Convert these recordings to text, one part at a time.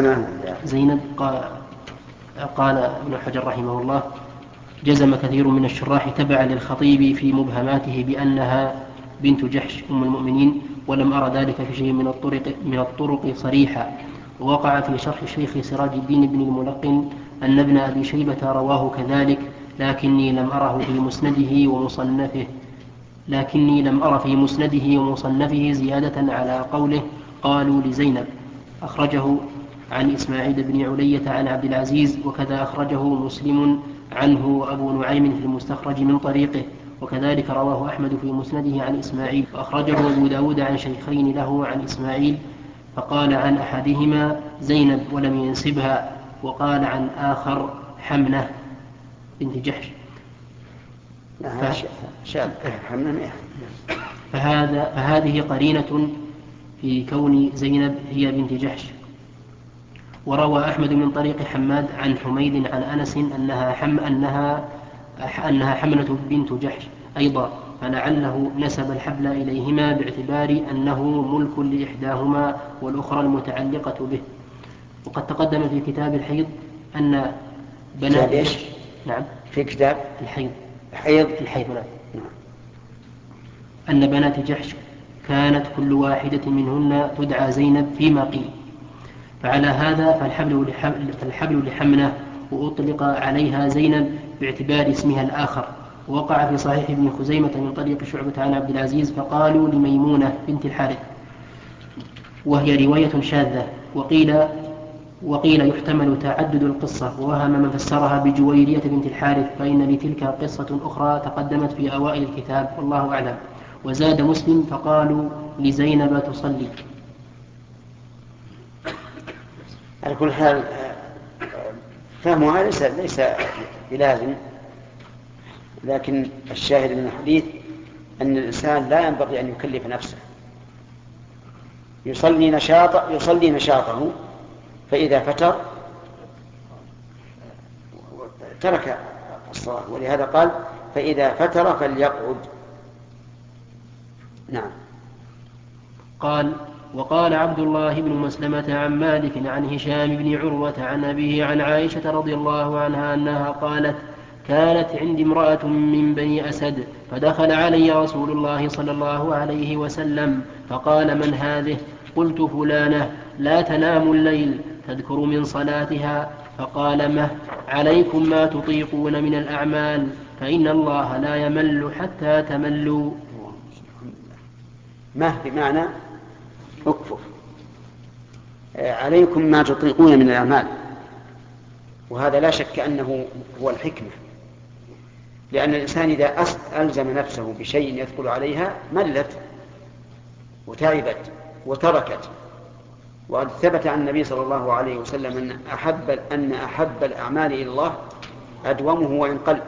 حسنة. زينب قال ابن حجر رحمه الله: جزم كثير من الشراح تبعا للخطيب في مبهماته بأنها بنت جحش أم المؤمنين، ولم أرى ذلك في شيء من الطرق صريحا. ووقع في شرح الشيخ سراج الدين بن الملقن أن ابن أبي شيبة رواه كذلك، لكني لم أره في مسنده ومصنفه زيادة على قوله قالوا لزينب. أخرجه عن إسماعيل بن علية عن عبد العزيز، وكذا أخرجه مسلم عنه وأبو نعيم في المستخرج من طريقه، وكذلك رواه أحمد في مسنده عن إسماعيل، وأخرجه أبو داود عن شيخين له عن إسماعيل، فقال عن أحدهما زينب ولم ينسبها، وقال عن آخر حمنة بنت جحش. فهذه قرينة في كون زينب هي بنت جحش. وروى أحمد من طريق حماد عن حميد عن أنس أنها حملة بنت جحش أيضا، فلعله نسب الحبل إليهما باعتبار أنه ملك لإحداهما والأخرى المتعلقة به. وقد تقدم في كتاب الحيض أن بنات جحش، نعم، في كتاب الحيض نعم، أن بنات جحش كانت كل واحدة منهن تدعى زينب فيما قيل. فعلى هذا فالحبل لحمنة، وأطلق عليها زينب باعتبار اسمها الآخر. ووقع في صحيح ابن خزيمة من طريق شعبة عن عبد العزيز فقالوا لميمونة بنت الحارث، وهي رواية شاذة. وقيل يحتمل تعدد القصة، ووهم من فسرها بجويرية بنت الحارث، فإن لتلك قصة أخرى تقدمت في أوائل الكتاب، والله أعلم. وزاد مسلم فقالوا لزينب تصلي. على كل حال فهمها ليس بلازم، لكن الشاهد من الحديث أن الإنسان لا ينبغي أن يكلف نفسه، يصلي نشاطه، فإذا فتر ترك الصلاة، ولهذا قال فإذا فتر فليقعد. نعم. وقال عبد الله بن مسلمة عن مالك عن هشام بن عروة عن أبيه عن عائشة رضي الله عنها أنها قالت: كانت عندي امرأة من بني أسد، فدخل علي رسول الله صلى الله عليه وسلم فقال: من هذه؟ قلت: فلانة لا تنام الليل تذكر من صلاتها. فقال: مه عليكم ما تطيقون من الأعمال، فإن الله لا يمل حتى تملوا. مه بمعنى اكفر، عليكم ما تطيقون من الأعمال، وهذا لا شك أنه هو الحكمة، لأن الإنسان إذا ألزم نفسه بشيء يثقل عليها ملت وتعبت وتركت. وقد ثبت عن النبي صلى الله عليه وسلم أن أحب الأعمال إلى الله أدومه وإن قل.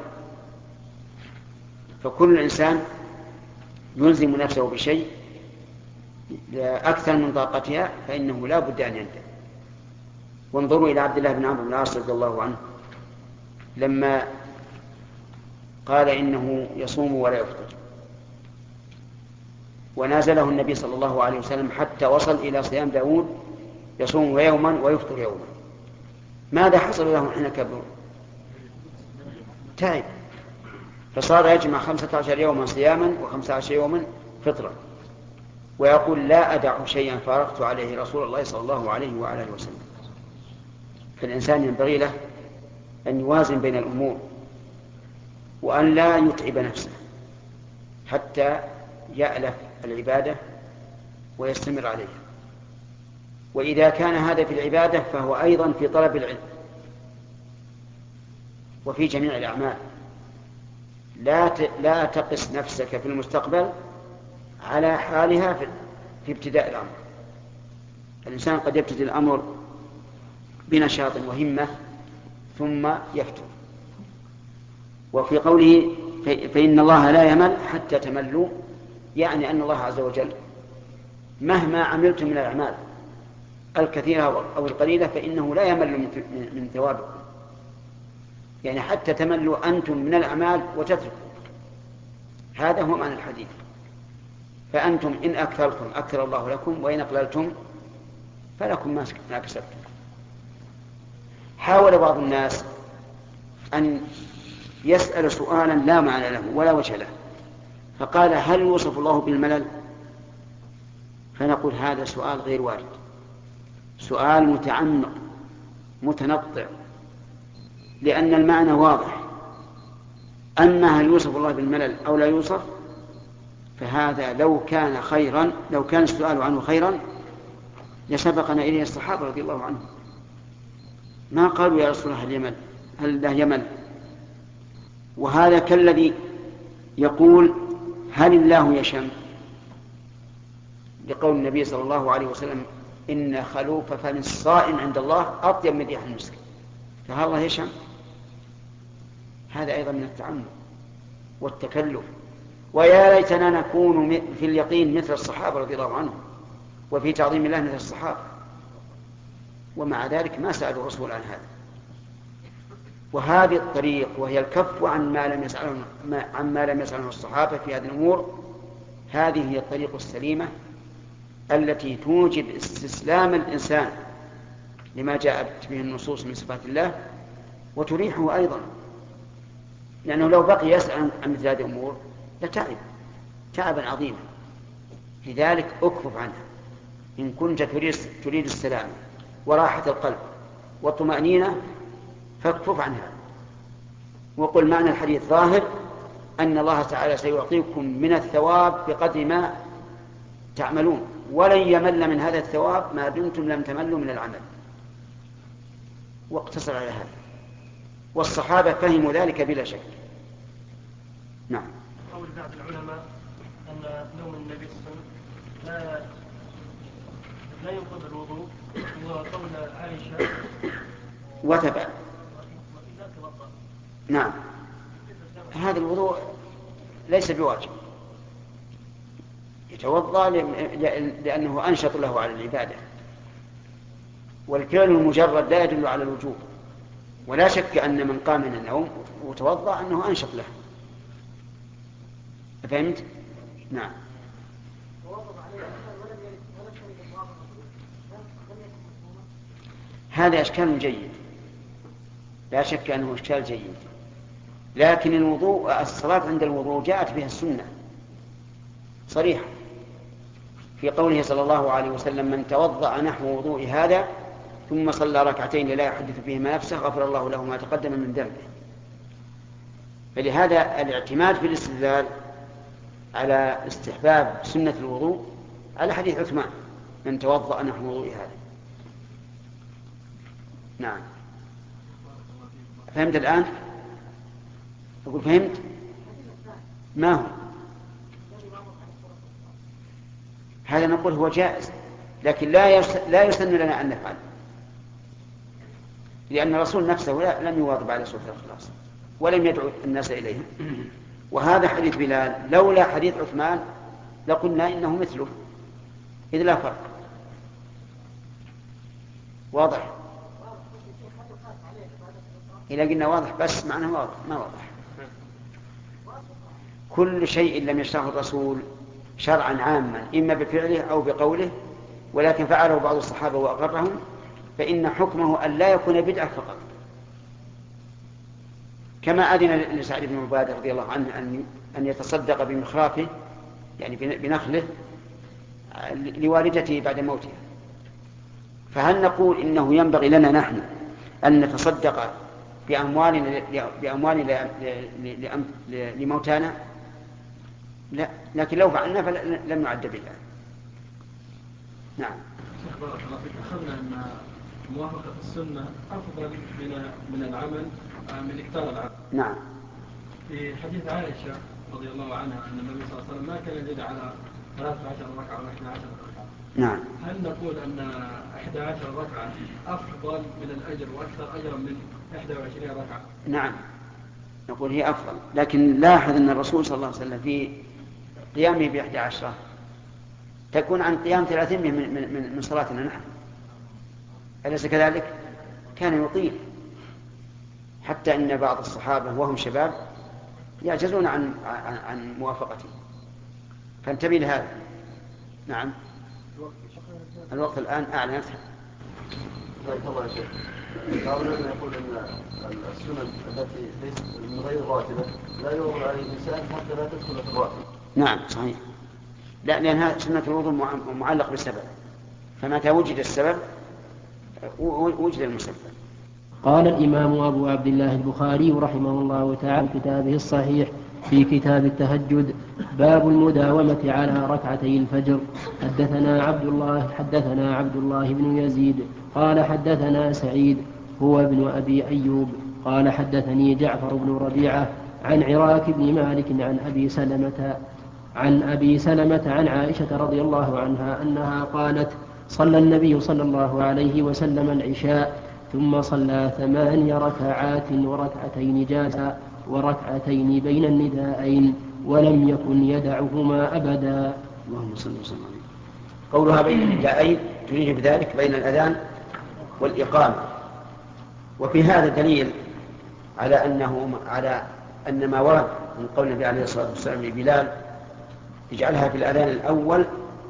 فكل إنسان يلزم نفسه بشيء أكثر من طاقتها فإنه لا بد أن يندم. وانظروا إلى عبد الله بن عمرو بن العاص رضي الله عنه لما قال إنه يصوم ولا يفطر، ونازله النبي صلى الله عليه وسلم حتى وصل إلى صيام داود يصوم يوما ويفطر يوما. ماذا حصل له حين كبر؟ تعب، فصار يجمع 15 يوما صياما و15 يوما فطرا، ويقول: لا أدع شيئا فارقت عليه رسول الله صلى الله عليه وعلى اله وسلم. فالإنسان ينبغي له أن يوازن بين الأمور، وأن لا يتعب نفسه حتى يألف العبادة ويستمر عليها. وإذا كان هذا في العبادة فهو أيضا في طلب العلم وفي جميع الأعمال. لا تقس نفسك في المستقبل على حالها في ابتداء الأمر. الإنسان قد يبتدئ الأمر بنشاط وهمة ثم يفتر. وفي قوله فإن الله لا يمل حتى تملوا، يعني أن الله عز وجل مهما عملتم من الأعمال الكثيرة أو القليلة فإنه لا يمل من ثوابكم، يعني حتى تملوا أنتم من الأعمال وتتركوا. هذا هو معنى الحديث. فأنتم إن أكثرتم أكثر الله لكم، وإن أقللتم فلكم ما كسبتم. حاول بعض الناس أن يسأل سؤالا لا معنى له ولا وجه له، فقال هل يوصف الله بالملل؟ فنقول هذا سؤال غير وارد، سؤال متعمق متنطع، لأن المعنى واضح. أما هل يوصف الله بالملل أو لا يوصف، فهذا لو كان خيرا، لو كان السؤال عنه خيرا لسبقنا إليه الصحابة رضي الله عنهم، ما قالوا يا رسول الله هل الله يمل. وهذا كالذي يقول هل الله يشم، لقول النبي صلى الله عليه وسلم إن خلوف فم الصائم عند الله أطيب من ريح المسك، فهل الله يشم؟ هذا أيضا من التعمق والتكلف. ويا ليتنا نكون في اليقين مثل الصحابة رضي الله عنهم، وفي تعظيم الله مثل الصحابة، ومع ذلك ما سألوا الرسول عن هذا. وهذه الطريق وهي الكف عن ما لم يسأله الصحابة في هذه الأمور، هذه هي الطريق السليمة التي توجب استسلام الإنسان لما جاءت به النصوص من صفات الله، وتريحه أيضا، لأنه لو بقي يسأل عن مثل هذه الأمور لتعب تعبا عظيما. لذلك أكفف عنها إن كنت تريد السلام وراحة القلب والطمأنينة، فاكفف عنها وقل معنى الحديث ظاهر أن الله تعالى سيعطيكم من الثواب بقدر ما تعملون، ولن يمل من هذا الثواب ما دمتم لم تملوا من العمل. واقتصر على هذا، والصحابة فهموا ذلك بلا شك. نعم. قول بعض العلماء أن نوم النبي صلى الله عليه وسلم لا ينقض الوضوء، وقول عائشة وتبع. نعم، هذا الوضوء ليس بواجب، يتوضأ لأنه أنشط له على العبادة، والفعل المجرد لا يدل على الوجوب، ولا شك أن من قام من النوم وتوضأ أنه أنشط له. فهمت؟ نعم. هذا إشكال جيد، لا شك أنه إشكال جيد، لكن الوضوء، الصلاة عند الوضوء جاءت بها السنة صريحة في قوله صلى الله عليه وسلم من توضأ نحو وضوء هذا ثم صلى ركعتين لا يحدث فيهما نفسه غفر الله له ما تقدم من ذنبه. فلهذا الاعتماد في الاستدلال على استحباب سنة الوضوء على حديث عثمان من توضأ نحو وضوء هذا. نعم. فهمت الآن؟ أقول فهمت؟ ما هو؟ هذا نقول هو جائز، لكن لا يسن لنا أن نفعل، لأن الرسول نفسه لم يواظب على سورة الإخلاص ولم يدعو الناس إليها. وهذا حديث بلال لولا حديث عثمان لقلنا إنه مثله، إذ لا فرق. واضح؟ إذا قلنا واضح بس معناه واضح، ما واضح. كل شيء لم يشرعه الرسول شرعا عاما إما بفعله أو بقوله، ولكن فعله بعض الصحابة وأقرهم، فإن حكمه أن لا يكون بدعة فقط. كما أذن لسعد بن عبادة رضي الله عنه أن يتصدق بمخرافه، يعني بنخله، لوالدته بعد موتها. فهل نقول إنه ينبغي لنا نحن أن نتصدق بأموالنا لموتانا؟ لا، لكن لو فعلنا فلم نعد بدعة. نعم. بارك الله فيك. أخذنا أن موافقة السنة أفضل من العمل من إكثار العمل. نعم. في حديث عائشة رضي الله عنها أن النبي صلى الله عليه وسلم ما كان يزيد على 13 ركعة ولا 12 ركعة. نعم. هل نقول أن 11 ركعة أفضل من الأجر وأكثر أجرا من 21 ركعة؟ نعم، نقول هي أفضل، لكن لاحظ أن الرسول صلى الله عليه وسلم في قيامه ب11 تكون عن قيام 30 من صلاتنا نحن، أليس كذلك؟ كان يطيل، حتى إن بعض الصحابة وهم شباب يعجزون عن موافقته، فانتبه لهذا. نعم. الوقت الآن أعلن. بارك الله يا شيخ. بعض الناس يقول ان السنن التي ليست من غير راتبه لا يؤمر عليه الانسان حتى لا تدخل في الراتب. نعم صحيح. لا، لأنها سنة الوضوء معلق بسبب، فمتى وجد السبب وجد المسبب. قال الإمام أبو عبد الله البخاري رحمه الله تعالى في كتابه الصحيح في كتاب التهجد باب المداومة على ركعتي الفجر. حدثنا عبد الله بن يزيد قال حدثنا سعيد هو ابن أبي أيوب قال حدثني جعفر بن ربيعة عن عراك بن مالك عن أبي سلمة عن عائشة رضي الله عنها أنها قالت صلى النبي صلى الله عليه وسلم العشاء ثم صلى 8 ركعات وركعتين جالسا وركعتين بين النداءين ولم يكن يدعهما أبدا. اللهم صل وسلم عليه. قولها بين النداءين تريد بذلك بين الأذان والإقامة. وفي هذا دليل على أن ما ورد من قول النبي عليه الصلاة والسلام لبلال اجعلها في الأذان الأول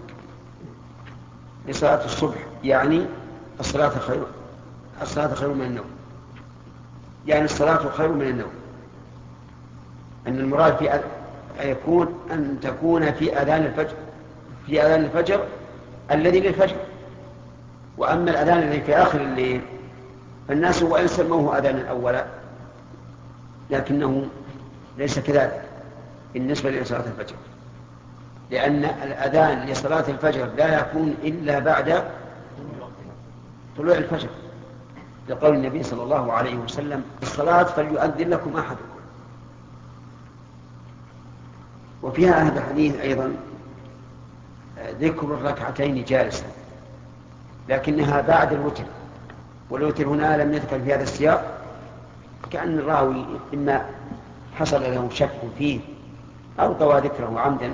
لصلاة الصبح، يعني الصلاة خير من النوم، يعني الصلاة خير من النوم. أن المراد يكون أن تكون في أذان الفجر الذي للفجر. وأما الأذان الذي في آخر الليل فالناس وإن سموه أذانا أولا لكنه ليس كذلك بالنسبة لصلاة الفجر، لأن الأذان لصلاة الفجر لا يكون إلا بعد طلوع الفجر، لقول النبي صلى الله عليه وسلم الصلاة فليؤذن لكم أحدكم. وفيها هذا الحديث أيضا ذكر الركعتين جالسا، لكنها بعد الوتر، والوتر هنا لم يذكر في هذا السياق، كأن الراوي إما حصل له شك فيه أو طوى ذكره عمدا،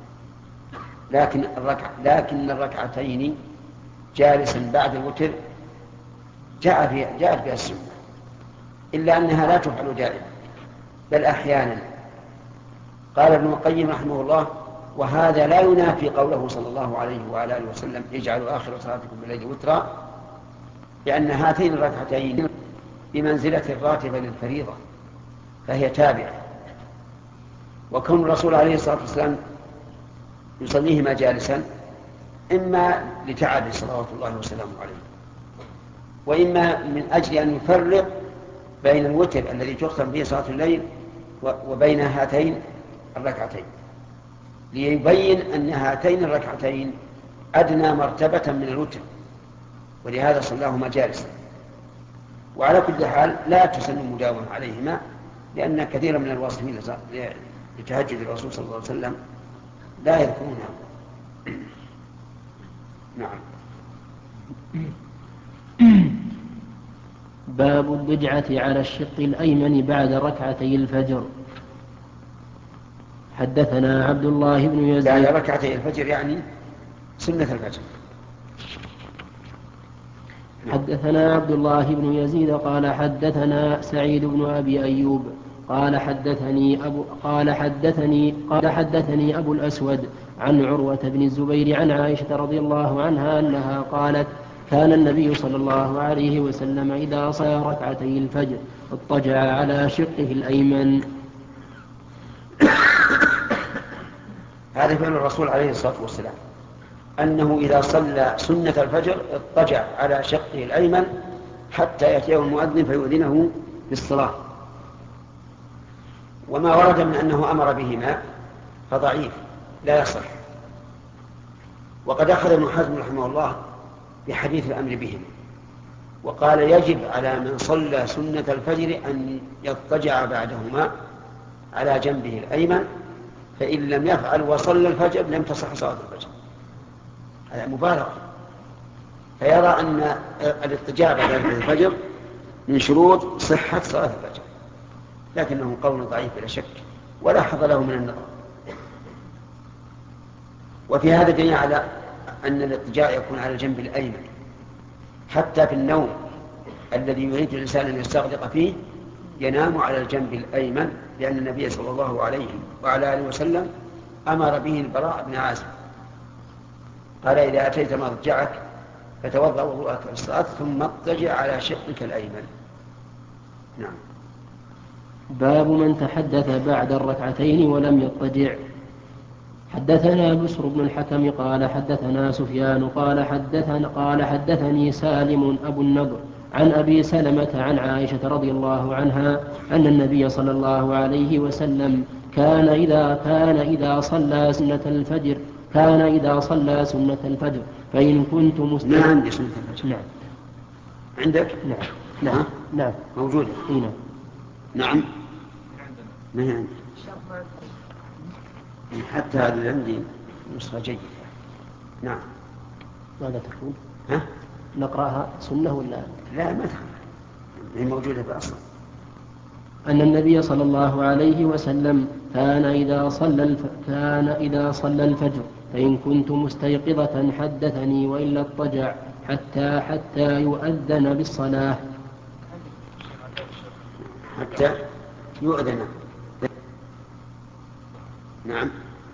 لكن الركعتين جالسا بعد الوتر جاءت بها السنة، إلا أنها لا تفعل دائما بل أحيانا. قال ابن القيم رحمه الله وهذا لا ينافي قوله صلى الله عليه وعلى آله وسلم اجعلوا آخر صلاتكم بالليل وترا، لأن هاتين الركعتين بمنزلة الراتبة للفريضة فهي تابعة. وكون الرسول عليه الصلاة والسلام يصليهما جالسا إما لتعب صلوات الله وسلامه عليه، وإما من أجل أن يفرق بين الوتر الذي تختم به صلاة الليل وبين هاتين الركعتين، ليبين أن هاتين الركعتين أدنى مرتبة من الوتر، ولهذا صلاهما جالسا. وعلى كل حال لا تسن المداومة عليهما، لأن كثيرا من الواصفين لتهجد الرسول صلى الله عليه وسلم لا يذكرونها. نعم. باب الضجعة على الشق الأيمن بعد ركعتي الفجر. حدثنا عبد الله بن يزيد بعد ركعتي الفجر يعني سنة الفجر. حدثنا عبد الله بن يزيد قال حدثنا سعيد بن أبي أيوب قال حدثني أبو الأسود عن عروة بن الزبير عن عائشة رضي الله عنها أنها قالت كان النبي صلى الله عليه وسلم إذا صلى ركعتي الفجر اضطجع على شقه الأيمن. هذا فعل الرسول عليه الصلاة والسلام، أنه إذا صلى سنة الفجر اضطجع على شقه الأيمن حتى يأتيه المؤذن فيؤذنه بالصلاة. وما ورد من أنه أمر بهما فضعيف لا يصح. وقد أخذ ابن حزم رحمه الله بحديث الأمر بهم، وقال يجب على من صلى سنة الفجر أن يضطجع بعدهما على جنبه الأيمن، فإن لم يفعل وصلى الفجر لم تصح صلاة الفجر. هذا مبالغة. فيرى أن الاضطجاع بعد الفجر من شروط صحة صلاة الفجر، لكنه قول ضعيف بلا شك ولا حظ له من النظر. وفي هذا دليل على أن الاضطجاع يكون على الجنب الأيمن حتى في النوم الذي يريد الإنسان أن يستغرق فيه ينام على الجنب الأيمن، لأن النبي صلى الله عليه وعلى آله وسلم أمر به البراء بن عازب قال إذا أتيت مضجعك فتوضأ وضوءك للصلاة ثم اضطجع على شقك الأيمن. نعم. باب من تحدث بعد الركعتين ولم يضطجع. حدثنا بشر بن الحكم قال حدثنا سفيان قال حدثني سالم أبو النضر عن أبي سلمة عن عائشة رضي الله عنها أن النبي صلى الله عليه وسلم كان إذا صلى سنة الفجر فإن كنت ما عندي سنة الفجر. نعم. عندك؟ نعم موجودة. هنا. نعم. ما هي عندي. حتى هذا اللي عندي نسخة جيدة. نعم. ماذا تقول؟ ها؟ نقرأها سنة ولا؟ لا ما تخاف، هي موجودة بأصلا. أن النبي صلى الله عليه وسلم كان إذا صلى الفجر فإن كنت مستيقظة حدثني وإلا اضطجع حتى يؤذن بالصلاة. حتى يؤذن. نعم.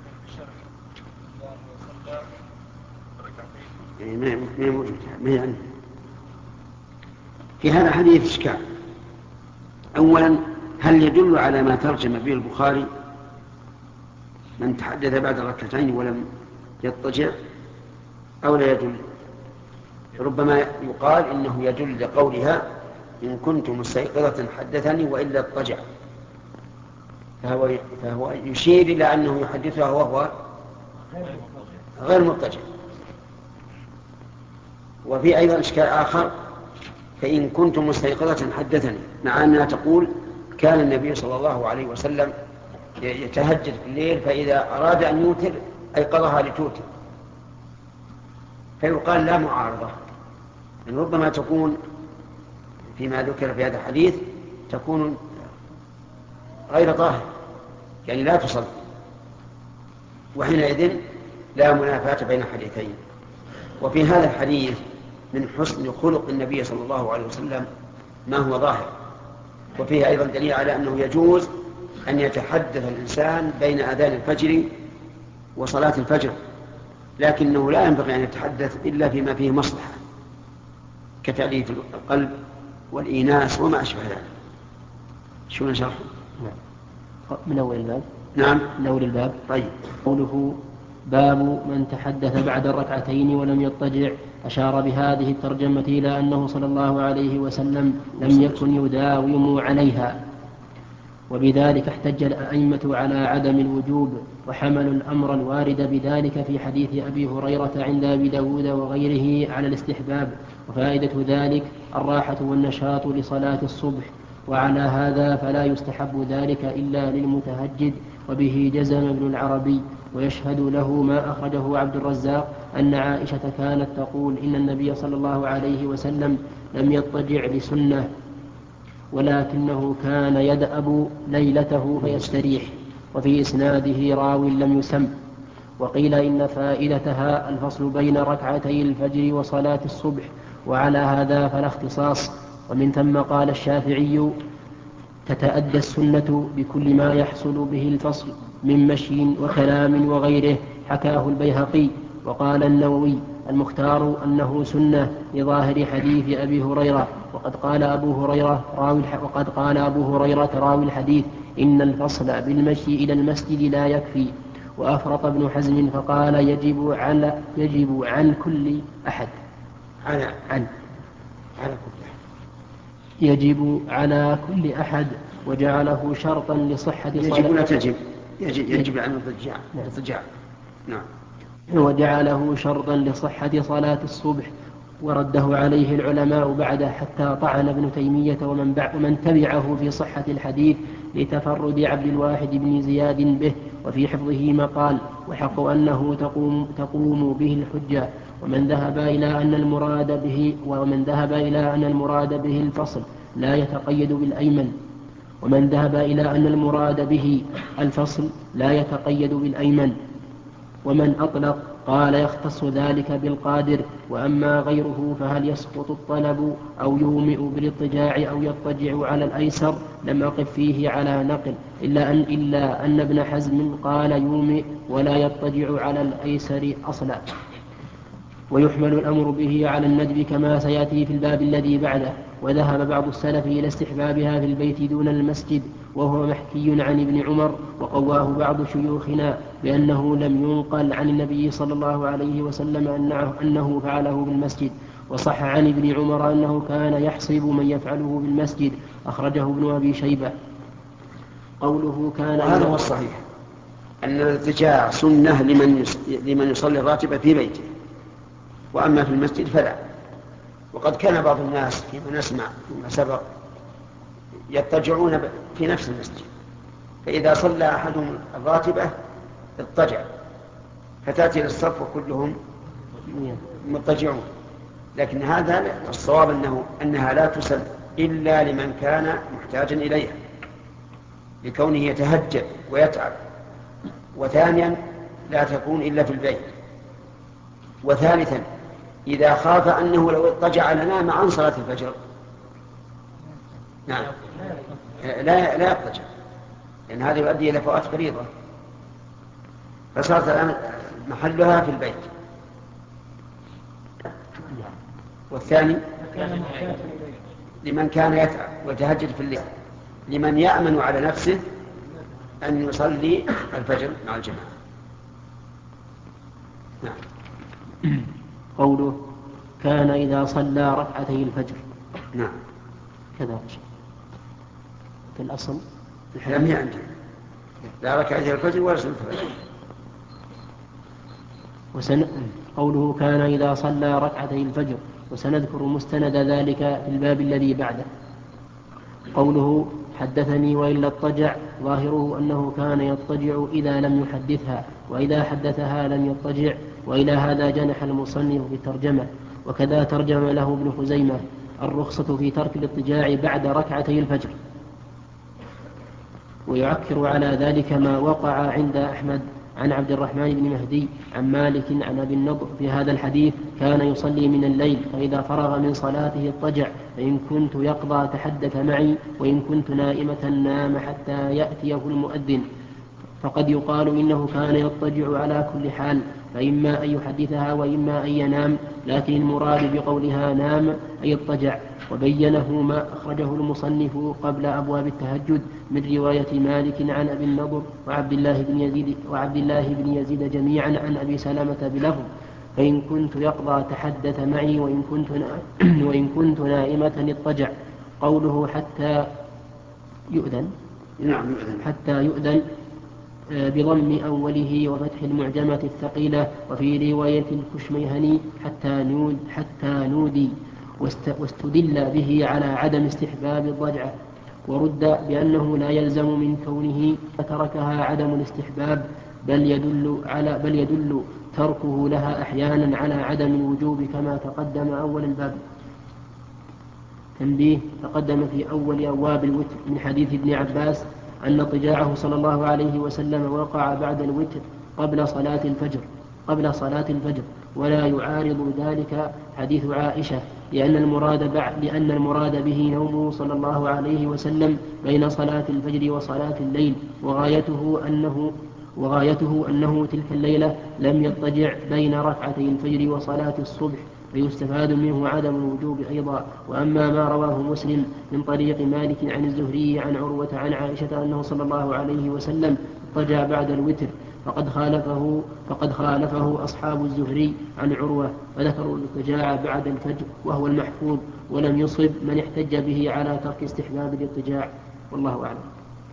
ما موجود، ما هي عنده. في هذا الحديث إشكال. أولا، هل يدل على ما ترجم به البخاري من تحدث بعد الركعتين ولم يضطجع أو لا يدل؟ ربما يقال إنه يدل لقولها إن كنت مستيقظة حدثني وإلا اضطجع، فهو يشير إلى أنه يحدثها وهو غير مضطجع. وفي أيضا إشكال آخر، فإن كنت مستيقظة حدثني، مع أنها تقول كان النبي صلى الله عليه وسلم يتهجد في الليل فإذا أراد أن يوتر أيقظها لتوتر، فيقال لا معارضة. إن ربما تكون فيما ذكر في هذا الحديث تكون غير طاهر، يعني لا تصل، وحينئذ لا منافاة بين الحديثين. وفي هذا الحديث من حسن خلق النبي صلى الله عليه وسلم ما هو ظاهر، وفيه أيضا دليل على أنه يجوز أن يتحدث الإنسان بين أذان الفجر وصلاة الفجر، لكنه لا ينبغي أن يتحدث إلا فيما فيه مصلحة كتأليف القلب والإيناس وما أشبه ذلك. شو نشرح؟ من أول الباب. نعم من أول الباب. طيب. قوله باب من تحدث بعد الركعتين ولم يضطجع، أشار بهذه الترجمة إلى أنه صلى الله عليه وسلم لم يكن يداوم عليها، وبذلك احتج الأئمة على عدم الوجوب، وحملوا الأمر الوارد بذلك في حديث أبي هريرة عند أبي داود وغيره على الاستحباب، وفائدة ذلك الراحة والنشاط لصلاة الصبح، وعلى هذا فلا يستحب ذلك إلا للمتهجد. وبه جزم ابن العربي، ويشهد له ما أخرجه عبد الرزاق أن عائشة كانت تقول إن النبي صلى الله عليه وسلم لم يضطجع لسنة، ولكنه كان يدأب ليلته فيستريح. وفي إسناده راو لم يسم. وقيل إن فائدتها الفصل بين ركعتي الفجر وصلاة الصبح، وعلى هذا فلا اختصاص. ومن ثم قال الشافعي تتأدى السنة بكل ما يحصل به الفصل من مشي وكلام وغيره، حكاه البيهقي. وقال النووي المختار أنه سنة لظاهر حديث أبي هريرة. وقد قال أبو هريرة راوي الحديث إن الفصل بالمشي إلى المسجد لا يكفي. وأفرط ابن حزم فقال يجب عن كل أحد يجب على كل أحد، وجعله شرطا لصحة صلاة. يجب لا تجب، يجب عن الاضطجاع. نعم. وجعله شرطا لصحة صلاة الصبح، ورده عليه العلماء بعده، حتى طعن ابن تيمية ومن تبعه في صحة الحديث لتفرد عبد الواحد بن زياد به، وفي حفظه مقال، وحق أنه تقوم به الحجة. ومن ذهب إلى أن المراد به الفصل لا يتقيد بالأيمن، ومن أطلق قال يختص ذلك بالقادر. وأما غيره فهل يسقط الطلب أو يومئ بالاضطجاع أو يضطجع على الأيسر لم أقف فيه على نقل، إلا أن ابن حزم قال يومئ ولا يضطجع على الأيسر أصلا. ويحمل الأمر به على الندب كما سيأتي في الباب الذي بعده. وذهب بعض السلف إلى استحبابها في البيت دون المسجد، وهو محكي عن ابن عمر، وقواه بعض شيوخنا بأنه لم ينقل عن النبي صلى الله عليه وسلم أنه فعله بالمسجد. وصح عن ابن عمر أنه كان يحصب من يفعله بالمسجد، أخرجه ابن أبي شيبة. قوله كان وهذا هو الصحيح، أن الاضطجاع سنة لمن يصلي الراتبة في بيته، وأما في المسجد فلا. وقد كان بعض الناس فيما نسمع فيما سبق يضطجعون في نفس المسجد، فإذا صلى أحدهم الراتبة اضطجع، فتأتي للصف وكلهم مضطجعون. لكن هذا الصواب أنها لا تسل إلا لمن كان محتاجا إليها لكونه يتهجد ويتعب. وثانيا لا تكون إلا في البيت. وثالثا إذا خاف أنه لو اضطجع لنام عن صلاة الفجر نعم لا يضطجع، لأن هذا يؤدي إلى فوات فريضة، فصارت الآن محلها في البيت. والثاني لمن كان يتعب ويتهجد في الليل، لمن يأمن على نفسه أن يصلي الفجر مع الجماعة. نعم. قوله كان إذا صلى ركعتي الفجر. نعم كذا في الأصل لم هي عندي لا ركعتي الفجر ولا سنة الفجر. قوله كان إذا صلى ركعتي الفجر، وسنذكر مستند ذلك في الباب الذي بعده. قوله حدثني وإلا اضطجع، ظاهره أنه كان يضطجع إذا لم يحدثها، وإذا حدثها لم يضطجع. وإلى هذا جنح المصنف في الترجمة، وكذا ترجم له ابن خزيمة الرخصة في ترك الاضطجاع بعد ركعتي الفجر. ويعكر على ذلك ما وقع عند أحمد عن عبد الرحمن بن مهدي عن مالك عن أبي النضر في هذا الحديث: كان يصلي من الليل فإذا فرغ من صلاته اضطجع، فإن كنت يقضى تحدث معي، وإن كنت نائمة نام حتى يأتيه المؤذن. فقد يقال إنه كان يضطجع على كل حال، فإما أن يحدثها وإما أن ينام، لكن المراد بقولها نام أي اضطجع. وبينه ما أخرجه المصنف قبل أبواب التهجد من رواية مالك عن أبي النضر وعبد الله بن يزيد جميعا عن أبي سلمة بلفظ: فإن كنت يقضى تحدث معي، وإن كنت نائمة اضطجع. قوله حتى يؤذن بضم أوله وفتح المعجمة الثقيلة. وفي رواية الكشميهني حتى نودي. واستدل به على عدم استحباب الضجعة، ورد بأنه لا يلزم من كونه تركها عدم الاستحباب، بل يدل تركه لها أحيانا على عدم الوجوب، كما تقدم أول الباب. تنبيه: تقدم في أول أبواب الوتر من حديث ابن عباس أن اضطجاعه صلى الله عليه وسلم وقع بعد الوتر قبل صلاة الفجر، ولا يعارض ذلك حديث عائشة، لأن المراد به نومه صلى الله عليه وسلم بين صلاة الفجر وصلاة الليل، وغايته أنه تلك الليلة لم يضطجع بين ركعتي الفجر وصلاة الصبح، فيستفاد منه عدم الوجوب أيضا. وأما ما رواه مسلم من طريق مالك عن الزهري عن عروة عن عائشة أنه صلى الله عليه وسلم اضطجع بعد الوتر، فقد خالفه أصحاب الزهري عن عروة، فذكروا الاضطجاع بعد الفجر وهو المحفوظ، ولم يصب من احتج به على ترك استحباب الاضطجاع، والله أعلم.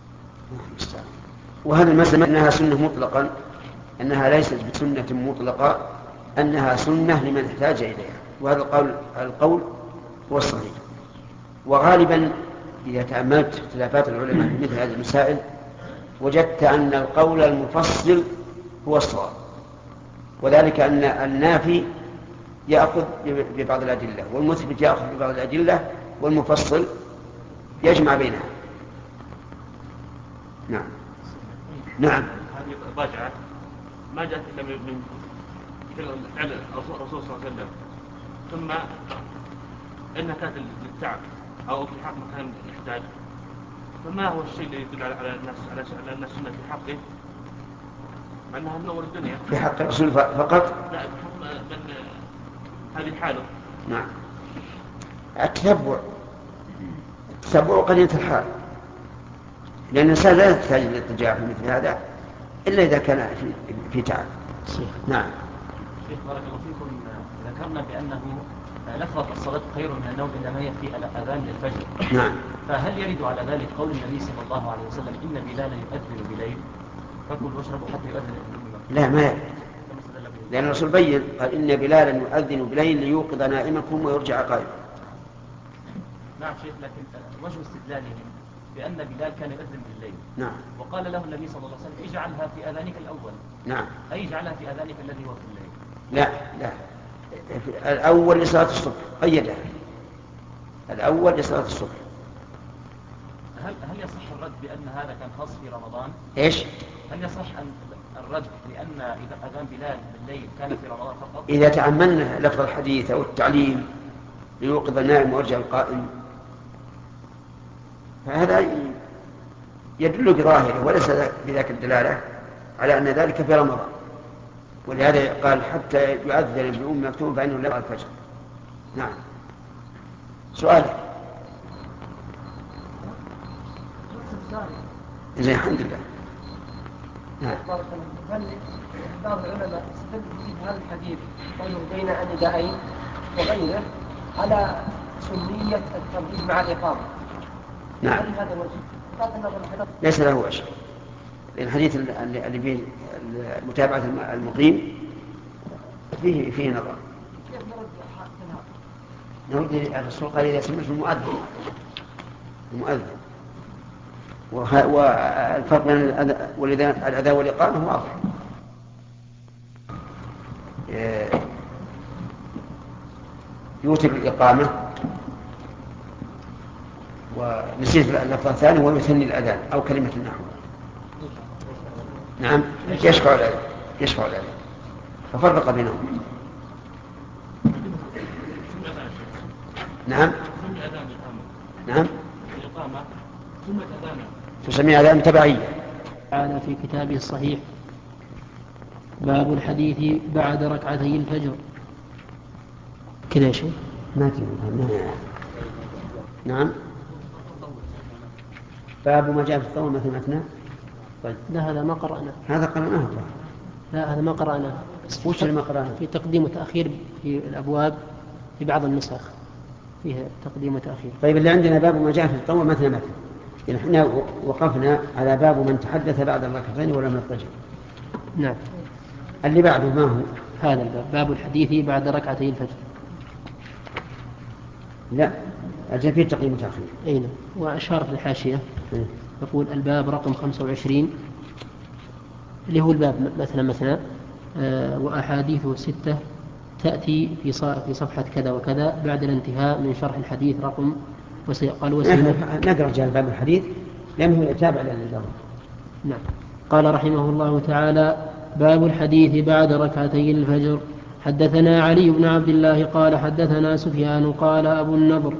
وهذا المسألة أنها سنة مطلقا، أنها ليست بسنة مطلقة، أنها سنة لمن احتاج إليها، وهذا القول هو الصحيح. وغالبا إذا تأملت اختلافات العلماء في مثل هذه المسائل وجدت أن القول المفصل هو الصواب، وذلك أن النافي يأخذ ببعض الأدلة، والمثبت يأخذ ببعض الأدلة، والمفصل يجمع بينها. نعم. هذه الضجعة ما جاءت إلا من فعل الرسول صلى الله عليه وسلم، ثم إنها كانت للتعب أو في حق مكان يحتاج، فما هو الشيء اللي يدل على الناس على الناس سنة في حقه، مع أنها من أول الدنيا في حق الرسول فقط؟ لا، في حق من هذه حاله. نعم. التتبع قضية الحال، لأن الإنسان لا يحتاج إلى الاضطجاع في مثل هذا إلا إذا كان في تعب. نعم. شيخ بارك الله فيكم، ذكرنا بأنه لفظة الصلاة خير من النوم إنما هي في الأذان للفجر. نعم. فهل يرد على ذلك قول النبي صلى الله عليه وسلم إن بلالا يؤذن بليل فكلوا واشربوا حتى يؤذن ابن؟ لا، ما يرد، لأن الرسول بين قال إن بلالا يؤذن بليل ليوقظ نائمكم ويرجع قائما. نعم شيخ، لكن وجه استدلالهم بأن بلال كان يؤذن بالليل. نعم. وقال له النبي صلى الله عليه وسلم اجعلها في أذانك الأول. نعم. أي اجعلها في أذانك الذي هو في الليل. لا، الأول لصلاة الصبح، قيدها الأول لصلاة الصبح. هل يصح الرد بأن هذا كان خاص في رمضان؟ إيش؟ هل يصح الرد بأن إذا أذان بلال بالليل كان في رمضان فقط؟ إذا تأملنا لفظ الحديث أو التعليم ليوقظ النائم ويرجع القائم، فهذا يدل بظاهره وليس بذاك الدلالة على أن ذلك في رمضان، ولهذا قال حتى يؤذن ابن أم مكتوم فإنه لا يرى الفجر. نعم. سؤال. زين، الحمد لله. نعم. هل بعض العلماء استدل في هذا الحديث قوله بين النداءين وغيره على سنية الترديد مع الإقامة؟ نعم. هل هذا وجه؟ ليس له وجه، لأن الحديث اللي فيه متابعة المقيم فيه نظر. كيف نرد نرد الرسول قال إذا سمعت المؤذن والفرق بين الأذان والإقامة واضح. يوتر الإقامة، ونسيت اللفظ الثاني ويثني الأذان أو كلمة النحو. نعم، يشفع الأذان ففرق بينهم. نعم. نعم. تسمي أذان تبعية. تعالى في كتابه الصحيح باب الحديث بعد ركعتي الفجر كذا يا شيخ. ما تفهم. نعم. باب ما جاء في الطول مثنى. طيب. لا، هذا ما قرأنا. هذا قرأناه. لا، هذا ما قرأنا. وش اللي ما قرأناه؟ في تقديم وتأخير في الأبواب في بعض النسخ فيها تقديم وتأخير. طيب، اللي عندنا باب ما جاء في الطول مثنى. يعني احنا وقفنا على باب من تحدث بعد الركعتين ولم يضطجع. نعم. اللي بعده ما هو؟ هذا الباب باب الحديث بعد ركعتي الفجر. لا، أجل فيه تقديم وتأخير. أين؟ وأشار في الحاشية يقول الباب رقم 25 اللي هو الباب مثنى وأحاديثه 6 تأتي في صفحة كذا وكذا بعد الانتهاء من شرح الحديث رقم قال نقرأ جاء باب الحديث لأنه يتابع للدور. نعم. قال رحمه الله تعالى باب الحديث بعد ركعتي الفجر. حدثنا علي بن عبد الله قال حدثنا سفيان قال أبو النضر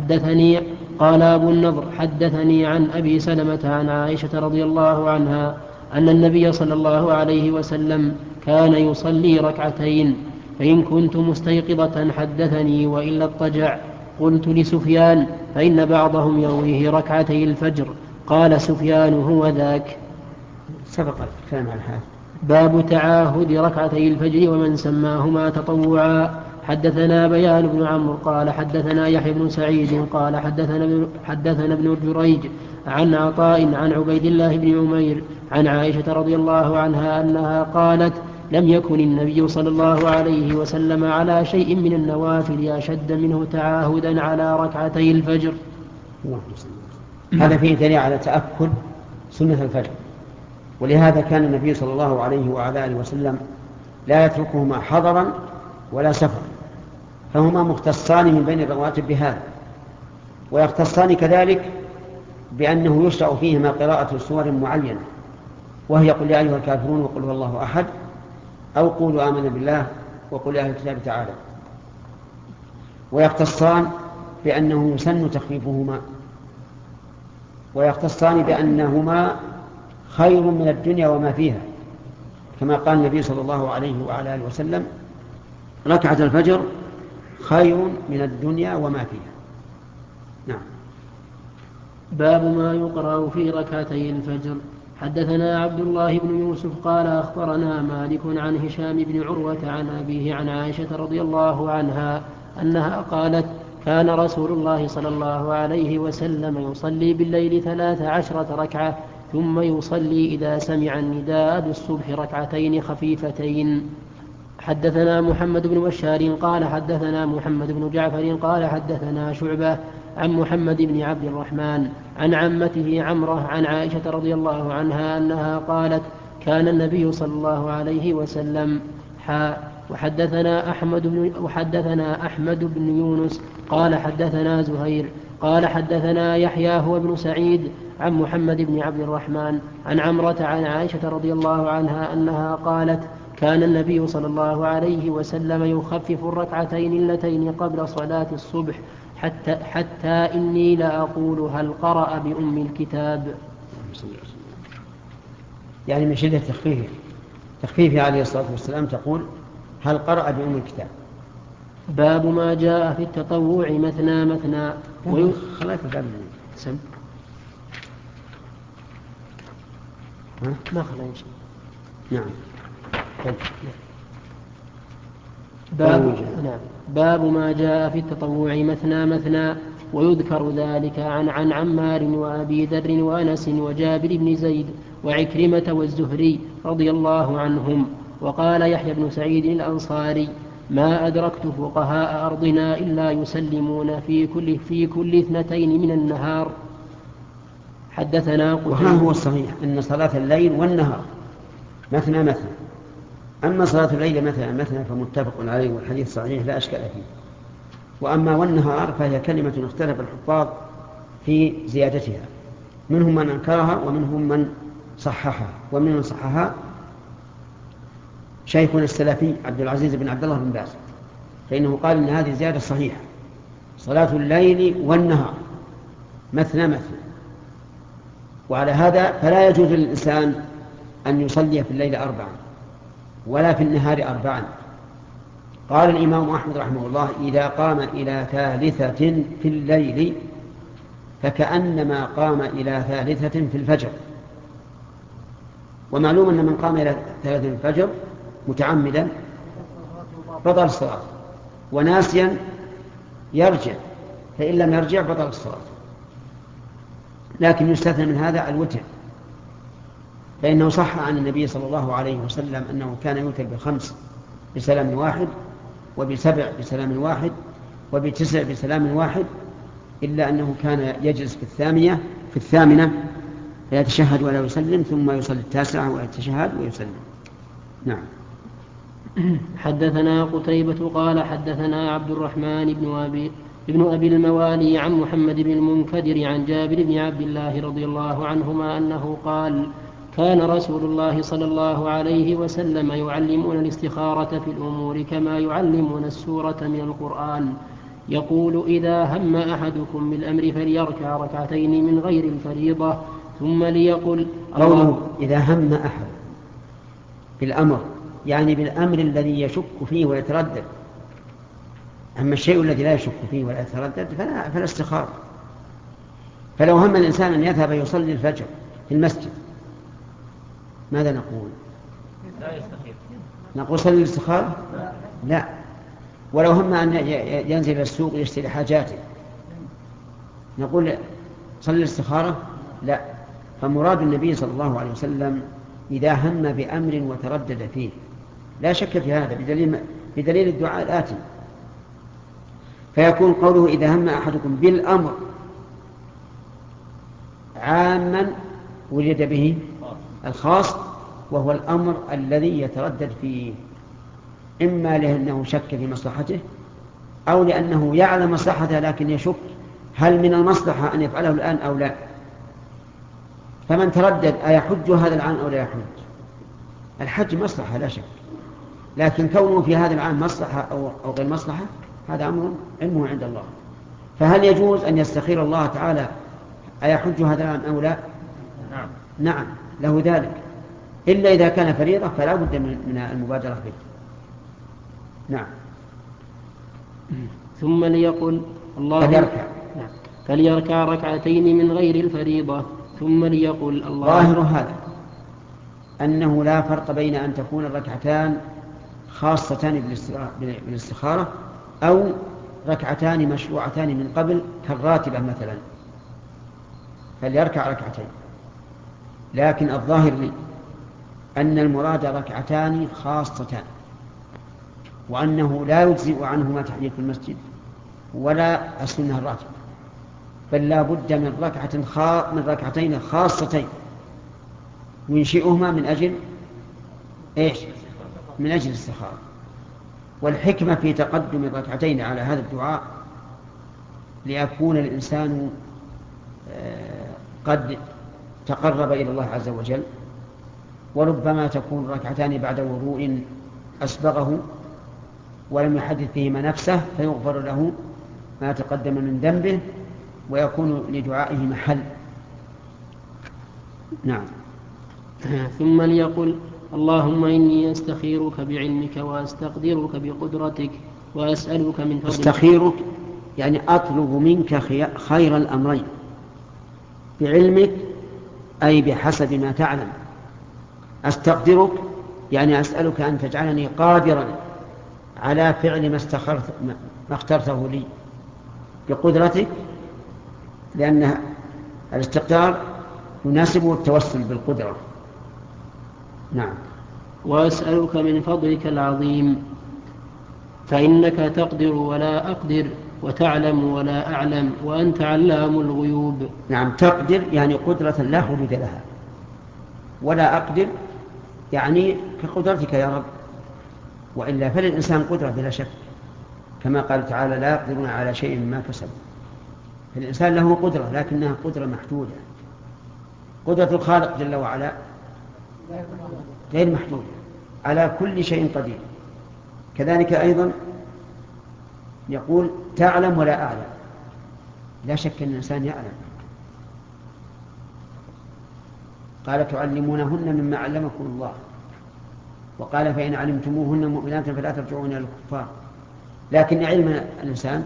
حدثني عن أبي سلمة عن عائشة رضي الله عنها أن النبي صلى الله عليه وسلم كان يصلي ركعتين فإن كنت مستيقظة حدثني وإلا اضطجع. قلت لسفيان فإن بعضهم يرويه ركعتي الفجر. قال سفيان هو ذاك. سبق الكلام على هذا. باب تعاهد ركعتي الفجر ومن سماهما تطوعا. حدثنا بيان بن عمرو قال حدثنا يحيى بن سعيد قال حدثنا ابن جريج عن عطاء عن عبيد الله بن عمير عن عائشة رضي الله عنها أنها قالت لم يكن النبي صلى الله عليه وسلم على شيء من النوافل أشد منه تعاهدا على ركعتي الفجر. هذا فيه دليل على تأكد سنة الفجر، ولهذا كان النبي صلى الله عليه وعلى آله وسلم لا يتركهما حضرا ولا سفر، فهما مختصان من بين الرواتب بهذا، ويختصان كذلك بأنه يشرع فيهما قراءة سور معينة، وهي قل يا أيها الكافرون وقل هو الله أحد، أو قولوا آمنا بالله وقل يا أهل الكتاب تعالى. ويختصان بأنه يسن تخفيفهما، ويختصان بأنهما خير من الدنيا وما فيها، كما قال النبي صلى الله عليه وعلى آله وسلم ركعة الفجر خير من الدنيا وما فيها. نعم. باب ما يقرأ في ركعتي الفجر. حدثنا عبد الله بن يوسف قال أخبرنا مالك عن هشام بن عروة عن أبيه عن عائشة رضي الله عنها أنها قالت كان رسول الله صلى الله عليه وسلم يصلي بالليل 13 ركعة ثم يصلي إذا سمع النداء بالصبح ركعتين خفيفتين. حدثنا محمد بن بشار قال حدثنا محمد بن جعفر قال حدثنا شعبة عن محمد بن عبد الرحمن عن عمته عمرة عن عائشة رضي الله عنها أنها قالت كان النبي صلى الله عليه وسلم وحدثنا أحمد بن يونس قال حدثنا زهير قال حدثنا يحيى هو بن سعيد عن محمد بن عبد الرحمن عن عمرة عن عائشة رضي الله عنها أنها قالت كان النبي صلى الله عليه وسلم يخفف الركعتين اللتين قبل صلاة الصبح حتى إني لأقول هل قرأ بأم الكتاب. يعني من شدة تخفيفه عليه الصلاة والسلام تقول هل قرأ بأم الكتاب. باب ما جاء في التطوع مثنى مثنى خلاص باب سم ما خلا إن شاء الله. نعم. باب ما جاء في التطوع مثنى مثنى ويذكر ذلك عن عمار وأبي ذر وأنس وجابر بن زيد وعكرمة والزهري رضي الله عنهم. وقال يحيى بن سعيد الأنصاري ما أدركت فقهاء أرضنا إلا يسلمون في كل 2 من النهار. حدثنا وها هو الصحيح أن صلاة الليل والنهار مثنى مثنى. أما صلاة الليل مثنى فمتفق عليه والحديث صحيح لا أشكال فيه. وأما والنهار فهي كلمة اختلف الحفاظ في زيادتها، منهم من أنكرها ومنهم من صححها. ومن من صححها شيخنا السلفي عبد العزيز بن عبد الله بن باز، فإنه قال إن هذه زيادة صحيحة، صلاة الليل والنهار مثنى مثنى. وعلى هذا فلا يجوز للإنسان أن يصلي في الليل 4 ولا في النهار 4. قال الإمام أحمد رحمه الله إذا قام إلى 3 في الليل فكأنما قام إلى 3 في الفجر. ومعلوم أن من قام إلى 3 في الفجر متعمدا بطل الصلاة، وناسيا يرجع، فإن لم يرجع بطل الصلاة. لكن يستثنى من هذا الوتر، فإنه صح عن النبي صلى الله عليه وسلم أنه كان يوتر ب5 بسلام واحد، وب7 بسلام واحد، وب9 بسلام واحد، إلا أنه كان يجلس في الثامنة فيتشهد ولا يسلم، ثم يصلي 9 ويتشهد ويسلم. نعم. حدثنا قتيبة قال حدثنا عبد الرحمن بن أبي الموالي عن محمد بن المنكدر عن جابر بن عبد الله رضي الله عنهما أنه قال كان رسول الله صلى الله عليه وسلم يعلمون الاستخارة في الأمور كما يعلمون السورة من القرآن. يقول إذا هم أحدكم بالأمر فليركع 2 من غير الفريضة ثم ليقل قوله إذا هم أحد بالأمر يعني بالأمر الذي يشك فيه ويتردد. أما الشيء الذي لا يشك فيه ولا يتردد فلا استخارة. فلو هم الإنسان أن يذهب يصلي الفجر في المسجد ماذا نقول؟ لا يستخير. نقول صلي الاستخارة؟ لا. ولو هم أن ينزل إلى السوق يشتري حاجاته نقول صلي الاستخارة؟ لا. فمراد النبي صلى الله عليه وسلم إذا هم بأمر وتردد فيه، لا شك في هذا بدليل الدعاء الآتي. فيكون قوله إذا هم أحدكم بالأمر عاما ولد به الخاص، وهو الأمر الذي يتردد فيه، إما لأنه شك في مصلحته أو لأنه يعلم مصلحته لكن يشك هل من المصلحة أن يفعله الآن أو لا. فمن تردد أيحج هذا العام أو لا يحج؟ الحج مصلحة لا شك، لكن كونه في هذا العام مصلحة أو غير مصلحة هذا أمر علمه عند الله. فهل يجوز أن يستخير الله تعالى أيحج هذا العام أو لا؟ نعم له ذلك، إلا إذا كان فريضة فلا بد من المبادرة به. نعم. ثم ليقل فليركع ركعتين من غير الفريضة ثم ليقل الله. ظاهر هذا أنه لا فرق بين أن تكون الركعتان خاصتان بالاستخارة أو ركعتان مشروعتان من قبل كالراتبة مثلا، فليركع ركعتين. لكن الظاهر لي أن المراد ركعتان خاصتان، وأنه لا يجزئ عنهما تحية المسجد ولا السنة الراتبة، بل لا بد من ركعتين خاصتين ينشئهما من أجل من أجل الاستخارة. والحكمة في تقدم الركعتين على هذا الدعاء ليكون الإنسان قد تقرب إلى الله عز وجل، وربما تكون ركعتان بعد وضوء أسبغه ولم يحدث فيهما نفسه فيغفر له ما تقدم من ذنبه ويكون لدعائه محل. نعم. ثم ليقل اللهم إني أستخيرك بعلمك وأستقدرك بقدرتك وأسألك من فضلك. أستخيرك يعني أطلب منك خير الأمرين، بعلمك أي بحسب ما تعلم. أستقدرك يعني أسألك أن تجعلني قادرا على فعل ما اخترته لي بقدرتك، لأن الاستقدار يناسبه التوسل بالقدرة. نعم. وأسألك من فضلك العظيم فإنك تقدر ولا أقدر وتعلم ولا أعلم وأنت علام الغيوب. نعم، تقدر يعني قدرة لا حدود لها، ولا أقدر يعني كقدرتك يا رب، وإلا فللإنسان قدرة بلا شك، كما قال تعالى لا يقدرون على شيء مما كسبوا. فالإنسان له قدرة لكنها قدرة محدودة. قدرة الخالق جل وعلا غير محدودة، على كل شيء قدير. كذلك أيضا يقول تعلم ولا أعلم، لا شك أن الإنسان يعلم. قال تعلمونهن مما علمكم الله، وقال فإن علمتموهن مؤمنات فلا ترجعون إلى الكفار. لكن علم الإنسان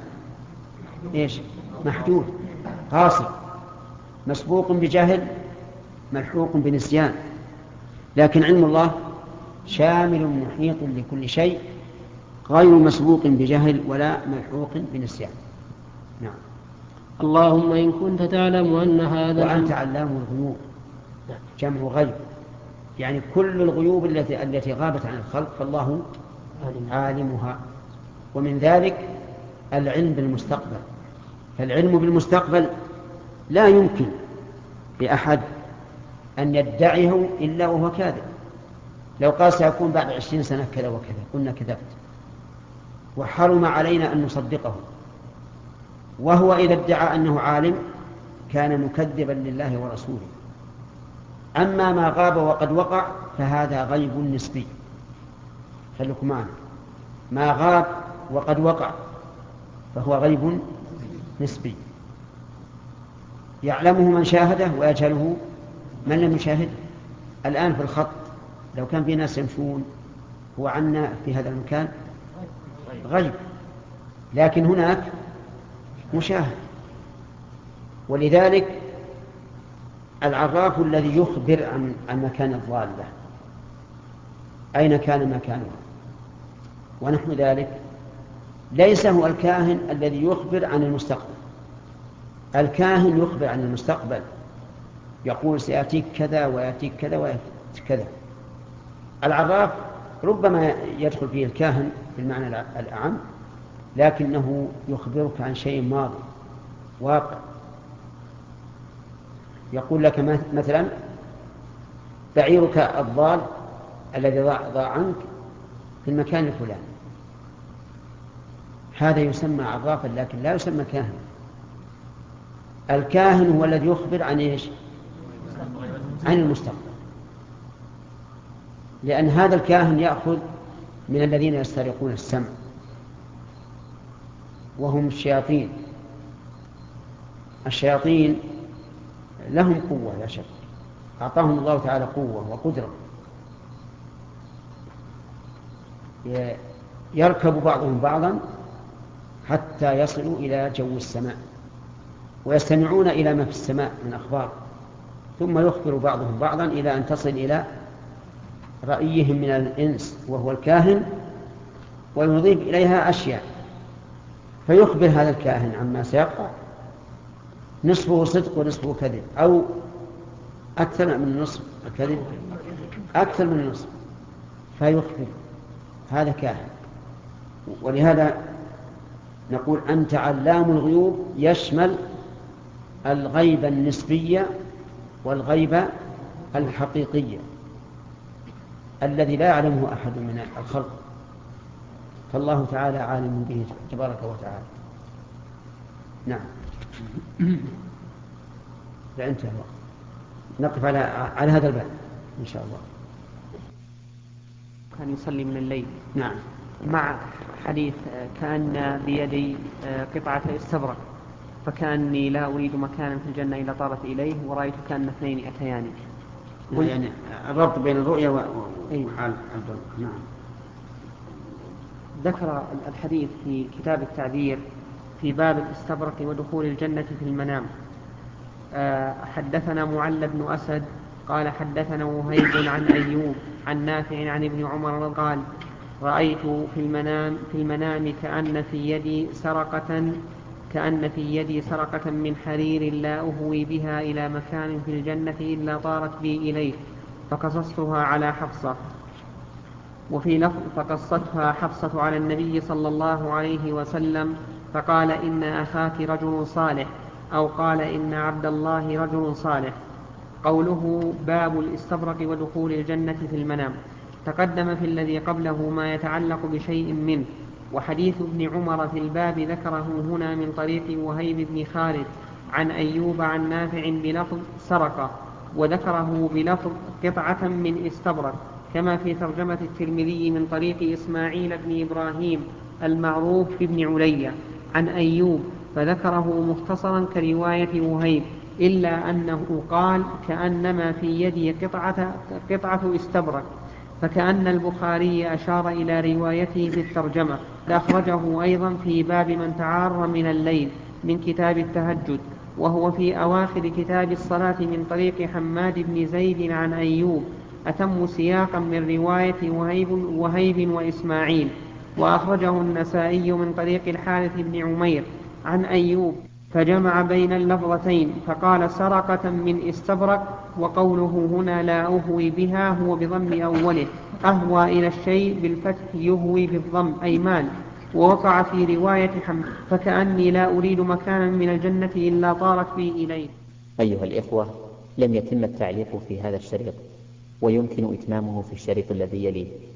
محدود قاصر، مسبوق بجهل ملحوق بنسيان. لكن علم الله شامل محيط لكل شيء، غير مسبوق بجهل ولا ملحوق بنسيان. نعم. اللهم إن كنت تعلم أن هذا وأنت علام الغيوب، جمع غيب، يعني كل الغيوب التي غابت عن الخلق فالله عالمها. ومن ذلك العلم بالمستقبل. فالعلم بالمستقبل لا يمكن لأحد أن يدعيه إلا وهو كاذب. لو قال سيكون بعد 20 سنة كذا وكذا قلنا كذبت، وحرم علينا أن نصدقه. وهو إذا ادعى أنه عالم كان مكذبا لله ورسوله. أما ما غاب وقد وقع فهذا غيب نسبي. خليكم معنا، ما غاب وقد وقع فهو غيب نسبي، يعلمه من شاهده ويجهله من لم يشاهده. الآن في الخط لو كان في ناس يمشون هو عنا في هذا المكان غيب، لكن هناك مشاهد. ولذلك العراف الذي يخبر عن مكان الضالة أين كان مكانها ونحن ذلك، ليس هو الكاهن الذي يخبر عن المستقبل. الكاهن يخبر عن المستقبل، يقول سيأتيك كذا ويأتيك كذا ويأتيك كذا. العراف ربما يدخل فيه الكاهن بالمعنى الأعم، لكنه يخبرك عن شيء ماضي واقع. يقول لك مثلا بعيرك الضال الذي ضاع عنك في المكان الفلاني، هذا يسمى عرافا لكن لا يسمى كاهن. الكاهن هو الذي يخبر عن ايش؟ عن المستقبل، لأن هذا الكاهن يأخذ من الذين يسترقون السمع وهم الشياطين. الشياطين لهم قوة لا شك، أعطاهم الله تعالى قوة وقدرة، يركب بعضهم بعضا حتى يصلوا إلى جو السماء ويستمعون إلى ما في السماء من أخبار، ثم يخبر بعضهم بعضا إلى أن تصل إلى رأيهم من الإنس وهو الكاهن، ويضيف إليها أشياء، فيخبر هذا الكاهن عما سيقع نصفه صدق ونصفه كذب، أو أكثر من النصف الكذب، أكثر من النصف، فيخبر هذا كاهن. ولهذا نقول أنت علام الغيوب يشمل الغيبة النسبية والغيبة الحقيقية الذي لا يعلمه أحد من الخلق، فالله تعالى عالم به تبارك وتعالى. نعم. لا انتهى الوقت، نقف على هذا الباب إن شاء الله. كان يصلي من الليل. نعم. مع حديث كأن بيدي قطعة استبرق، فكأني لا أريد مكانا في الجنة إلا طارت إليه، ورأيت كأن اثنين أتياني. يعني الربط بين الرؤيا وحال الظن. نعم. ذكر الحديث في كتاب التعبير في باب الاستبرق ودخول الجنة في المنام. حدثنا معل بن أسد قال حدثنا وهيب عن أيوب عن نافع عن ابن عمر قال رأيت في المنام كأن في يدي سرقة من حرير لا أهوي بها إلى مكان في الجنة إلا طارت بي إليه، فقصصتها على حفصة. وفي لفظ فقصتها حفصة على النبي صلى الله عليه وسلم فقال إن أخاك رجل صالح، أو قال إن عبد الله رجل صالح. قوله باب الاستبرق ودخول الجنة في المنام تقدم في الذي قبله ما يتعلق بشيء منه، وحديث ابن عمر في الباب ذكره هنا من طريق وهيب بن خالد عن أيوب عن نافع بلفظ سرقة، وذكره بلفظ قطعة من استبرق، كما في ترجمة الترمذي من طريق إسماعيل بن إبراهيم المعروف بن عليا عن أيوب، فذكره مختصرا كرواية وهيب، إلا أنه قال كأنما في يدي قطعة استبرق، فكأن البخاري أشار إلى روايته في الترجمة. أخرجه أيضا في باب من تعار من الليل من كتاب التهجد، وهو في أواخر كتاب الصلاة من طريق حماد بن زيد عن أيوب، أتم سياقا من رواية وهيب وإسماعيل. وأخرجه النسائي من طريق الحارث بن عمير عن أيوب، فجمع بين اللفظتين فقال سرقة من استبرق. وقوله هنا لا أهوي بها هو بضم أوله، أهوى إلى الشيء بالفتح يهوي بالضم أي مال. ووقع في رواية حمد فكأني لا أريد مكانا من الجنة إلا طارت بي إليه. أيها الإخوة، لم يتم التعليق في هذا الشريط، ويمكن إتمامه في الشريط الذي يليه.